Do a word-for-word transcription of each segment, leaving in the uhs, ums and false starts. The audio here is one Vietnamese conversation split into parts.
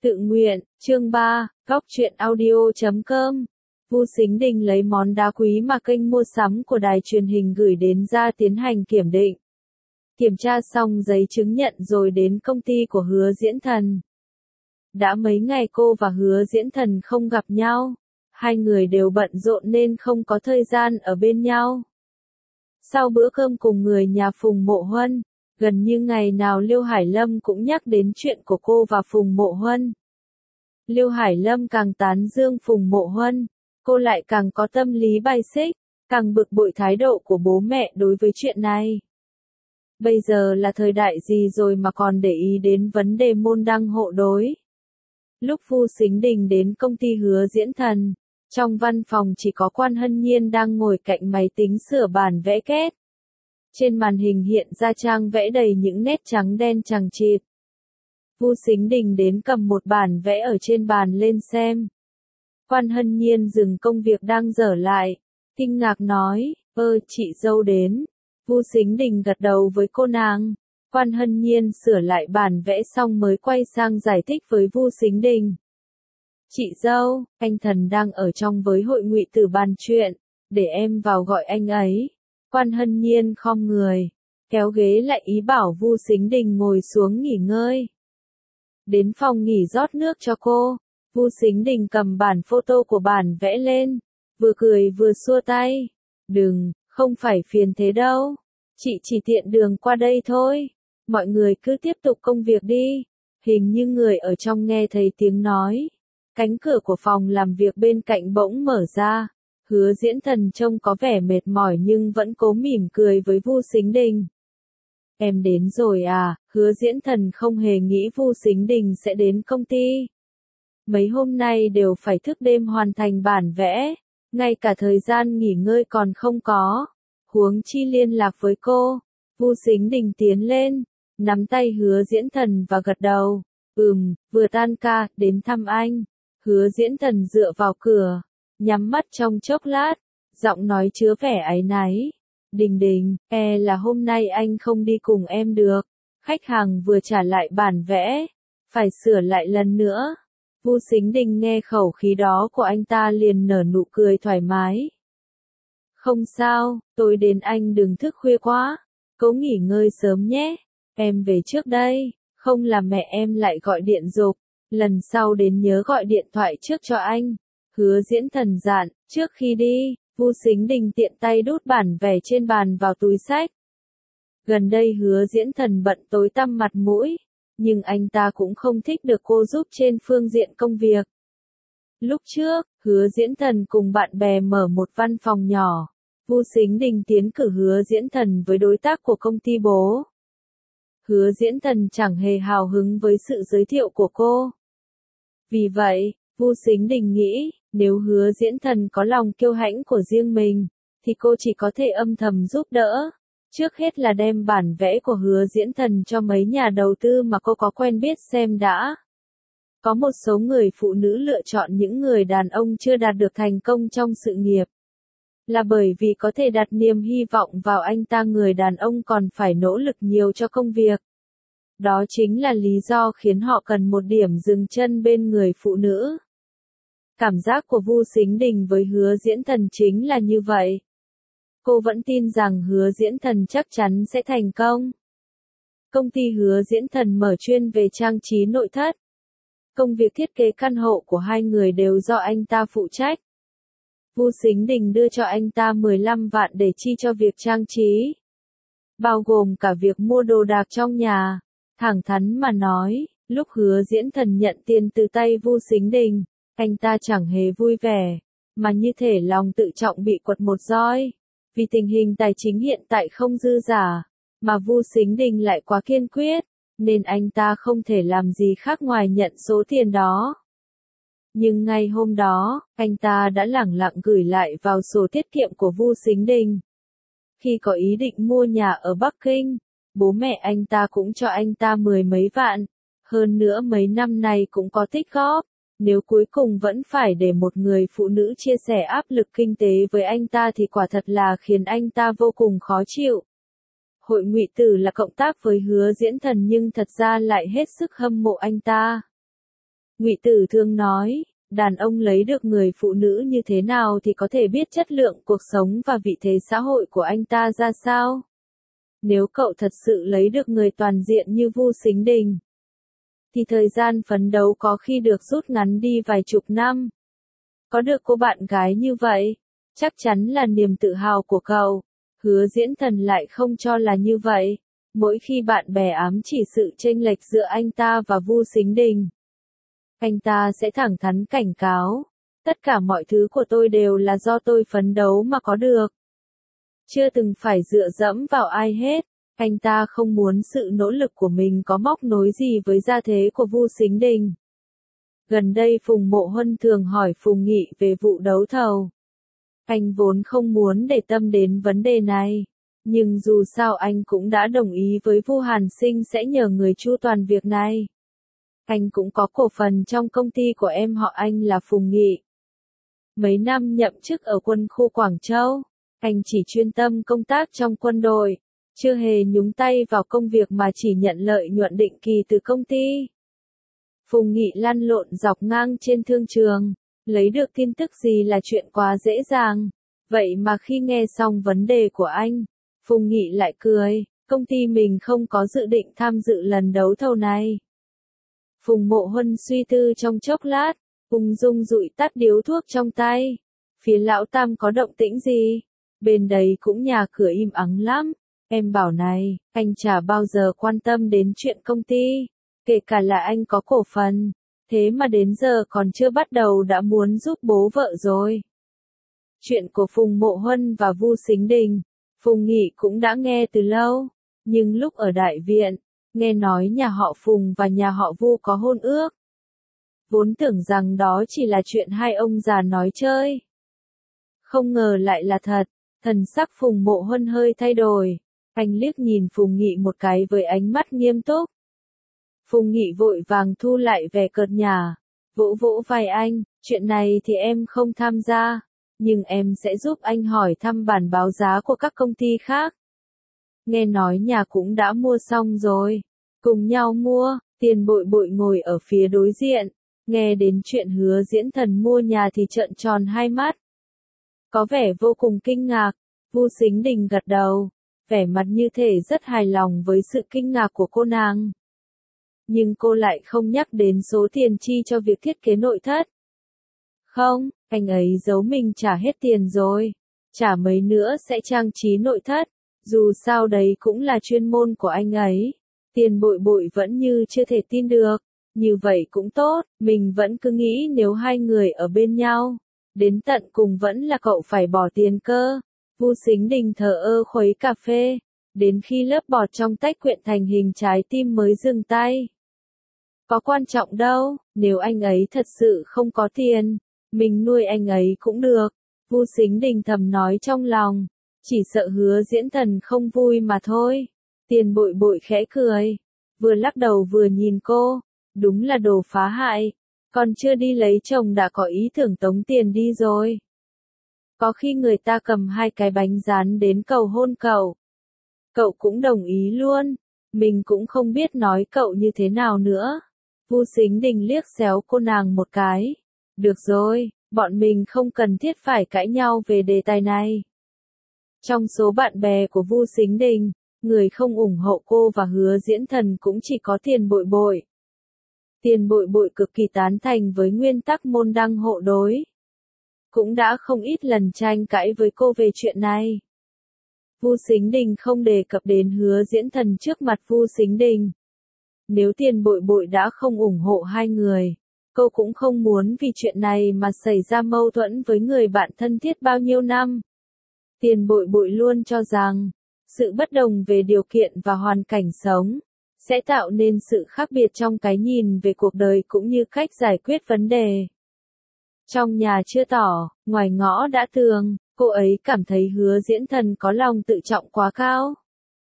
Tự nguyện, chương ba, góc truyện audio chấm com. Vu Sính Đình lấy món đá quý mà kênh mua sắm của đài truyền hình gửi đến ra tiến hành kiểm định. Kiểm tra xong giấy chứng nhận rồi đến công ty của Hứa Diễn Thần. Đã mấy ngày cô và Hứa Diễn Thần không gặp nhau. Hai người đều bận rộn nên không có thời gian ở bên nhau. Sau bữa cơm cùng người nhà Phùng Mộ Huân, gần như ngày nào Liêu Hải Lâm cũng nhắc đến chuyện của cô và Phùng Mộ Huân. Liêu Hải Lâm càng tán dương Phùng Mộ Huân, cô lại càng có tâm lý bài xích, càng bực bội thái độ của bố mẹ đối với chuyện này. Bây giờ là thời đại gì rồi mà còn để ý đến vấn đề môn đăng hộ đối. Lúc Vu Sính Đình đến công ty Hứa Diễn Thần, trong văn phòng chỉ có Quan Hân Nhiên đang ngồi cạnh máy tính sửa bản vẽ kết. Trên màn hình hiện ra trang vẽ đầy những nét trắng đen chằng chịt. Vu Sính Đình đến cầm một bản vẽ ở trên bàn lên xem. Quan Hân Nhiên dừng công việc đang dở lại, kinh ngạc nói, ơ chị dâu đến. Vu Sính Đình gật đầu với cô nàng. Quan Hân Nhiên sửa lại bản vẽ xong mới quay sang giải thích với Vu Sính Đình. Chị dâu, anh Thần đang ở trong với Hội Ngụy Tử bàn chuyện, để em vào gọi anh ấy. Quan Hân Nhiên khom người, kéo ghế lại ý bảo Vu Sính Đình ngồi xuống nghỉ ngơi. Đến phòng nghỉ rót nước cho cô, Vu Sính Đình cầm bản photo của bản vẽ lên, vừa cười vừa xua tay. Đừng, không phải phiền thế đâu. Chị chỉ tiện đường qua đây thôi. Mọi người cứ tiếp tục công việc đi. Hình như người ở trong nghe thấy tiếng nói. Cánh cửa của phòng làm việc bên cạnh bỗng mở ra. Hứa Diễn Thần trông có vẻ mệt mỏi nhưng vẫn cố mỉm cười với Vu Sính Đình. Em đến rồi à? Hứa Diễn Thần không hề nghĩ Vu Sính Đình sẽ đến công ty. Mấy hôm nay đều phải thức đêm hoàn thành bản vẽ, ngay cả thời gian nghỉ ngơi còn không có. Huống chi liên lạc với cô. Vu Sính Đình tiến lên, nắm tay Hứa Diễn Thần và gật đầu. Ừm, vừa tan ca, đến thăm anh. Hứa Diễn Thần dựa vào cửa, nhắm mắt trong chốc lát, giọng nói chứa vẻ áy náy. Đình Đình, e là hôm nay anh không đi cùng em được. Khách hàng vừa trả lại bản vẽ, phải sửa lại lần nữa. Vu Sính Đình nghe khẩu khí đó của anh ta liền nở nụ cười thoải mái. Không sao, tôi đến anh đừng thức khuya quá. Cố nghỉ ngơi sớm nhé. Em về trước đây, không là mẹ em lại gọi điện giục. Lần sau đến nhớ gọi điện thoại trước cho anh. Hứa Diễn Thần dặn, trước khi đi, Vu Sính Đình tiện tay đút bản vẽ trên bàn vào túi xách. Gần đây Hứa Diễn Thần bận tối tăm mặt mũi, nhưng anh ta cũng không thích được cô giúp trên phương diện công việc. Lúc trước, Hứa Diễn Thần cùng bạn bè mở một văn phòng nhỏ. Vu Sính Đình tiến cử Hứa Diễn Thần với đối tác của công ty bố. Hứa Diễn Thần chẳng hề hào hứng với sự giới thiệu của cô. Vì vậy, Vu Sính Đình nghĩ, nếu Hứa Diễn Thần có lòng kiêu hãnh của riêng mình, thì cô chỉ có thể âm thầm giúp đỡ. Trước hết là đem bản vẽ của Hứa Diễn Thần cho mấy nhà đầu tư mà cô có quen biết xem đã. Có một số người phụ nữ lựa chọn những người đàn ông chưa đạt được thành công trong sự nghiệp. Là bởi vì có thể đặt niềm hy vọng vào anh ta, người đàn ông còn phải nỗ lực nhiều cho công việc. Đó chính là lý do khiến họ cần một điểm dừng chân bên người phụ nữ. Cảm giác của Vu Sính Đình với Hứa Diễn Thần chính là như vậy. Cô vẫn tin rằng Hứa Diễn Thần chắc chắn sẽ thành công. Công ty Hứa Diễn Thần mở chuyên về trang trí nội thất. Công việc thiết kế căn hộ của hai người đều do anh ta phụ trách. Vu Sính Đình đưa cho anh ta mười lăm vạn để chi cho việc trang trí. Bao gồm cả việc mua đồ đạc trong nhà. Thẳng thắn mà nói, lúc Hứa Diễn Thần nhận tiền từ tay Vu Sính Đình, anh ta chẳng hề vui vẻ, mà như thể lòng tự trọng bị quật một roi. Vì tình hình tài chính hiện tại không dư giả, mà Vu Sính Đình lại quá kiên quyết, nên anh ta không thể làm gì khác ngoài nhận số tiền đó. Nhưng ngay hôm đó, anh ta đã lẳng lặng gửi lại vào sổ tiết kiệm của Vu Sính Đình. Khi có ý định mua nhà ở Bắc Kinh, bố mẹ anh ta cũng cho anh ta mười mấy vạn. Hơn nữa mấy năm nay cũng có tích góp. Nếu cuối cùng vẫn phải để một người phụ nữ chia sẻ áp lực kinh tế với anh ta thì quả thật là khiến anh ta vô cùng khó chịu. Hội Ngụy Tử là cộng tác với Hứa Diễn Thần nhưng thật ra lại hết sức hâm mộ anh ta. Ngụy Tử Thương nói, đàn ông lấy được người phụ nữ như thế nào thì có thể biết chất lượng cuộc sống và vị thế xã hội của anh ta ra sao. Nếu cậu thật sự lấy được người toàn diện như Vu Sính Đình, thì thời gian phấn đấu có khi được rút ngắn đi vài chục năm. Có được cô bạn gái như vậy, chắc chắn là niềm tự hào của cậu. Hứa Diễn Thần lại không cho là như vậy. Mỗi khi bạn bè ám chỉ sự chênh lệch giữa anh ta và Vu Sính Đình, anh ta sẽ thẳng thắn cảnh cáo, tất cả mọi thứ của tôi đều là do tôi phấn đấu mà có được. Chưa từng phải dựa dẫm vào ai hết, anh ta không muốn sự nỗ lực của mình có móc nối gì với gia thế của Vu Sính Đình. Gần đây Phùng Mộ Huân thường hỏi Phùng Nghị về vụ đấu thầu. Anh vốn không muốn để tâm đến vấn đề này, nhưng dù sao anh cũng đã đồng ý với Vu Hàn Sinh sẽ nhờ người chu toàn việc này. Anh cũng có cổ phần trong công ty của em họ anh là Phùng Nghị. Mấy năm nhậm chức ở quân khu Quảng Châu, anh chỉ chuyên tâm công tác trong quân đội, chưa hề nhúng tay vào công việc mà chỉ nhận lợi nhuận định kỳ từ công ty. Phùng Nghị lăn lộn dọc ngang trên thương trường, lấy được tin tức gì là chuyện quá dễ dàng. Vậy mà khi nghe xong vấn đề của anh, Phùng Nghị lại cười, công ty mình không có dự định tham dự lần đấu thầu này. Phùng Mộ Huân suy tư trong chốc lát, ung dung dụi tắt điếu thuốc trong tay. Phía lão Tam có động tĩnh gì? Bên đấy cũng nhà cửa im ắng lắm. Em bảo này, anh chả bao giờ quan tâm đến chuyện công ty, kể cả là anh có cổ phần, thế mà đến giờ còn chưa bắt đầu đã muốn giúp bố vợ rồi. Chuyện của Phùng Mộ Huân và Vu Sính Đình, Phùng Nghị cũng đã nghe từ lâu, nhưng lúc ở đại viện, nghe nói nhà họ Phùng và nhà họ Vu có hôn ước. Vốn tưởng rằng đó chỉ là chuyện hai ông già nói chơi. Không ngờ lại là thật, thần sắc Phùng Mộ Huân hơi thay đổi. Anh liếc nhìn Phùng Nghị một cái với ánh mắt nghiêm túc. Phùng Nghị vội vàng thu lại vẻ cợt nhả, vỗ vỗ vai anh, chuyện này thì em không tham gia, nhưng em sẽ giúp anh hỏi thăm bản báo giá của các công ty khác. Nghe nói nhà cũng đã mua xong rồi, cùng nhau mua. Tiền Bội Bội ngồi ở phía đối diện, nghe đến chuyện Hứa Diễn Thần mua nhà thì trợn tròn hai mắt. Có vẻ vô cùng kinh ngạc, Vu Sính Đình gật đầu, vẻ mặt như thể rất hài lòng với sự kinh ngạc của cô nàng. Nhưng cô lại không nhắc đến số tiền chi cho việc thiết kế nội thất. Không, anh ấy giấu mình trả hết tiền rồi, trả mấy nữa sẽ trang trí nội thất, dù sao đấy cũng là chuyên môn của anh ấy. Tiền Bội Bội vẫn như chưa thể tin được, như vậy cũng tốt, mình vẫn cứ nghĩ nếu hai người ở bên nhau, đến tận cùng vẫn là cậu phải bỏ tiền cơ. Vu Sính Đình thờ ơ khuấy cà phê, đến khi lớp bọt trong tách quyện thành hình trái tim mới dừng tay. Có quan trọng đâu, nếu anh ấy thật sự không có tiền, mình nuôi anh ấy cũng được. Vu Sính Đình thầm nói trong lòng, chỉ sợ Hứa Diễn Thần không vui mà thôi. Tiền Bội Bội khẽ cười, vừa lắc đầu vừa nhìn cô, đúng là đồ phá hại, còn chưa đi lấy chồng đã có ý tưởng tống tiền đi rồi. Có khi người ta cầm hai cái bánh rán đến cầu hôn cậu, cậu cũng đồng ý luôn, mình cũng không biết nói cậu như thế nào nữa. Vu Sính Đình liếc xéo cô nàng một cái, được rồi, bọn mình không cần thiết phải cãi nhau về đề tài này. Trong số bạn bè của Vu Sính Đình, người không ủng hộ cô và Hứa Diễn Thần cũng chỉ có Tiền Bội Bội. Tiền Bội Bội cực kỳ tán thành với nguyên tắc môn đăng hộ đối. Cũng đã không ít lần tranh cãi với cô về chuyện này. Vu Sính Đình không đề cập đến Hứa Diễn Thần trước mặt Vu Sính Đình. Nếu Tiền Bội Bội đã không ủng hộ hai người, cô cũng không muốn vì chuyện này mà xảy ra mâu thuẫn với người bạn thân thiết bao nhiêu năm. Tiền Bội Bội luôn cho rằng, sự bất đồng về điều kiện và hoàn cảnh sống, sẽ tạo nên sự khác biệt trong cái nhìn về cuộc đời cũng như cách giải quyết vấn đề. Trong nhà chưa tỏ, ngoài ngõ đã tường, cô ấy cảm thấy Hứa Diễn Thần có lòng tự trọng quá cao.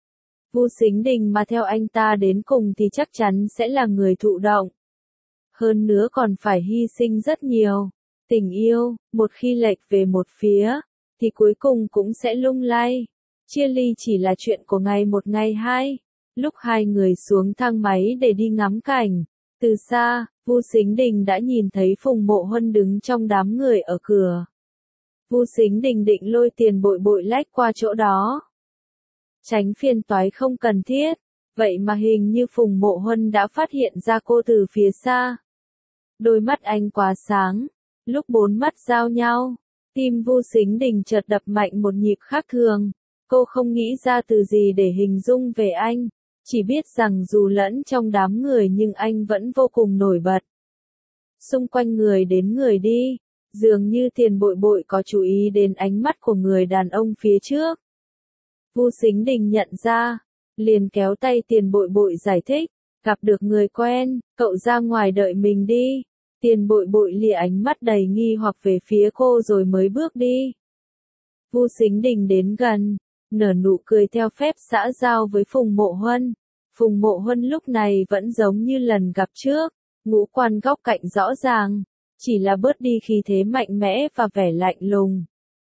Vu Sính Đình mà theo anh ta đến cùng thì chắc chắn sẽ là người thụ động. Hơn nữa còn phải hy sinh rất nhiều. Tình yêu, một khi lệch về một phía, thì cuối cùng cũng sẽ lung lay. Chia ly chỉ là chuyện của ngày một ngày hai. Lúc hai người xuống thang máy để đi ngắm cảnh, Từ xa, Vu Sính Đình đã nhìn thấy Phùng Mộ Huân đứng trong đám người ở cửa. Vu Sính Đình định lôi Tiền Bội Bội lách qua chỗ đó. Tránh phiền toái không cần thiết, vậy mà hình như Phùng Mộ Huân đã phát hiện ra cô từ phía xa. Đôi mắt anh quá sáng, lúc bốn mắt giao nhau, tim Vu Sính Đình chợt đập mạnh một nhịp khác thường. Cô không nghĩ ra từ gì để hình dung về anh, chỉ biết rằng dù lẫn trong đám người nhưng anh vẫn vô cùng nổi bật. Xung quanh người đến người đi, dường như Tiền Bội Bội có chú ý đến ánh mắt của người đàn ông phía trước. Vu Sính Đình nhận ra, liền kéo tay Tiền Bội Bội giải thích, gặp được người quen, cậu ra ngoài đợi mình đi. Tiền Bội Bội lìa ánh mắt đầy nghi hoặc về phía cô rồi mới bước đi. Vu Sính Đình đến gần, nở nụ cười theo phép xã giao với Phùng Mộ Huân. Phùng Mộ Huân lúc này vẫn giống như lần gặp trước, ngũ quan góc cạnh rõ ràng, chỉ là bớt đi khí thế mạnh mẽ và vẻ lạnh lùng.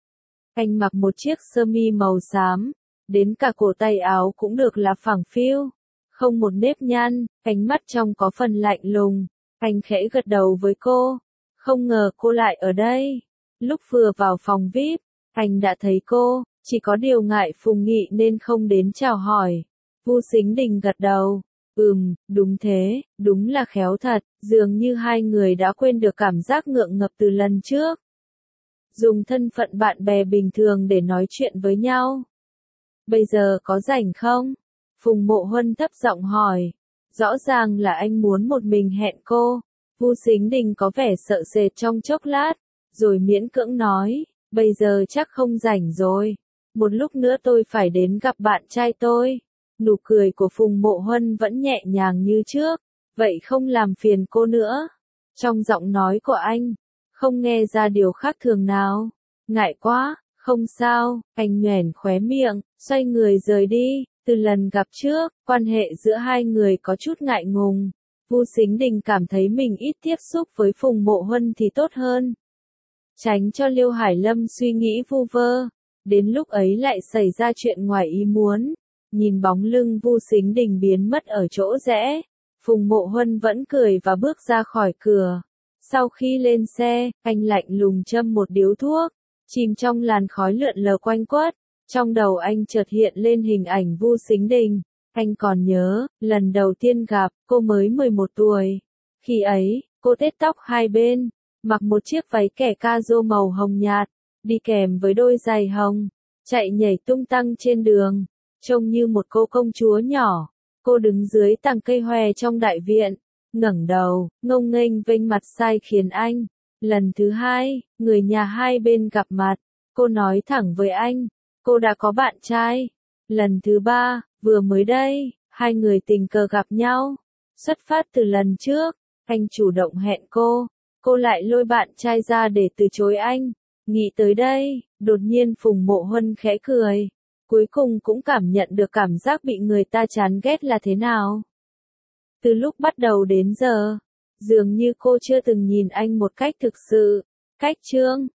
Anh mặc một chiếc sơ mi màu xám, đến cả cổ tay áo cũng được là phẳng phiu, không một nếp nhăn, ánh mắt trong có phần lạnh lùng. Anh khẽ gật đầu với cô, không ngờ cô lại ở đây. Lúc vừa vào phòng vi ai pi, anh đã thấy cô, chỉ có điều ngại Phùng Nghị nên không đến chào hỏi. Vu Sính Đình gật đầu, ừm, đúng thế, đúng là khéo thật, dường như hai người đã quên được cảm giác ngượng ngập từ lần trước. Dùng thân phận bạn bè bình thường để nói chuyện với nhau. Bây giờ có rảnh không? Phùng Mộ Huân thấp giọng hỏi. Rõ ràng là anh muốn một mình hẹn cô. Vu Sính Đình có vẻ sợ sệt trong chốc lát, rồi miễn cưỡng nói, bây giờ chắc không rảnh rồi. Một lúc nữa tôi phải đến gặp bạn trai tôi. Nụ cười của Phùng Mộ Huân vẫn nhẹ nhàng như trước, vậy không làm phiền cô nữa. Trong giọng nói của anh, không nghe ra điều khác thường nào. Ngại quá, không sao, anh nhoẻn khóe miệng, xoay người rời đi. Từ lần gặp trước, quan hệ giữa hai người có chút ngại ngùng. Vu Sính Đình cảm thấy mình ít tiếp xúc với Phùng Mộ Huân thì tốt hơn. Tránh cho Liêu Hải Lâm suy nghĩ vu vơ. Đến lúc ấy lại xảy ra chuyện ngoài ý muốn. Nhìn bóng lưng Vu Sính Đình biến mất ở chỗ rẽ, Phùng Mộ Huân vẫn cười và bước ra khỏi cửa. Sau khi lên xe, anh lạnh lùng châm một điếu thuốc, chìm trong làn khói lượn lờ quanh quất. Trong đầu anh chợt hiện lên hình ảnh Vu Sính Đình. Anh còn nhớ, lần đầu tiên gặp, cô mới mười một tuổi. Khi ấy, cô tết tóc hai bên, mặc một chiếc váy kẻ ca rô màu hồng nhạt, đi kèm với đôi giày hồng, chạy nhảy tung tăng trên đường, trông như một cô công chúa nhỏ. Cô đứng dưới tàng cây hoè trong đại viện, ngẩng đầu, ngông nghênh vênh mặt sai khiến anh. Lần thứ hai, người nhà hai bên gặp mặt, cô nói thẳng với anh, cô đã có bạn trai. Lần thứ ba, vừa mới đây, hai người tình cờ gặp nhau. Xuất phát từ lần trước, anh chủ động hẹn cô, cô lại lôi bạn trai ra để từ chối anh. Nghĩ tới đây, đột nhiên Phùng Mộ Huân khẽ cười. Cuối cùng cũng cảm nhận được cảm giác bị người ta chán ghét là thế nào. Từ lúc bắt đầu đến giờ, dường như cô chưa từng nhìn anh một cách thực sự. Cách chương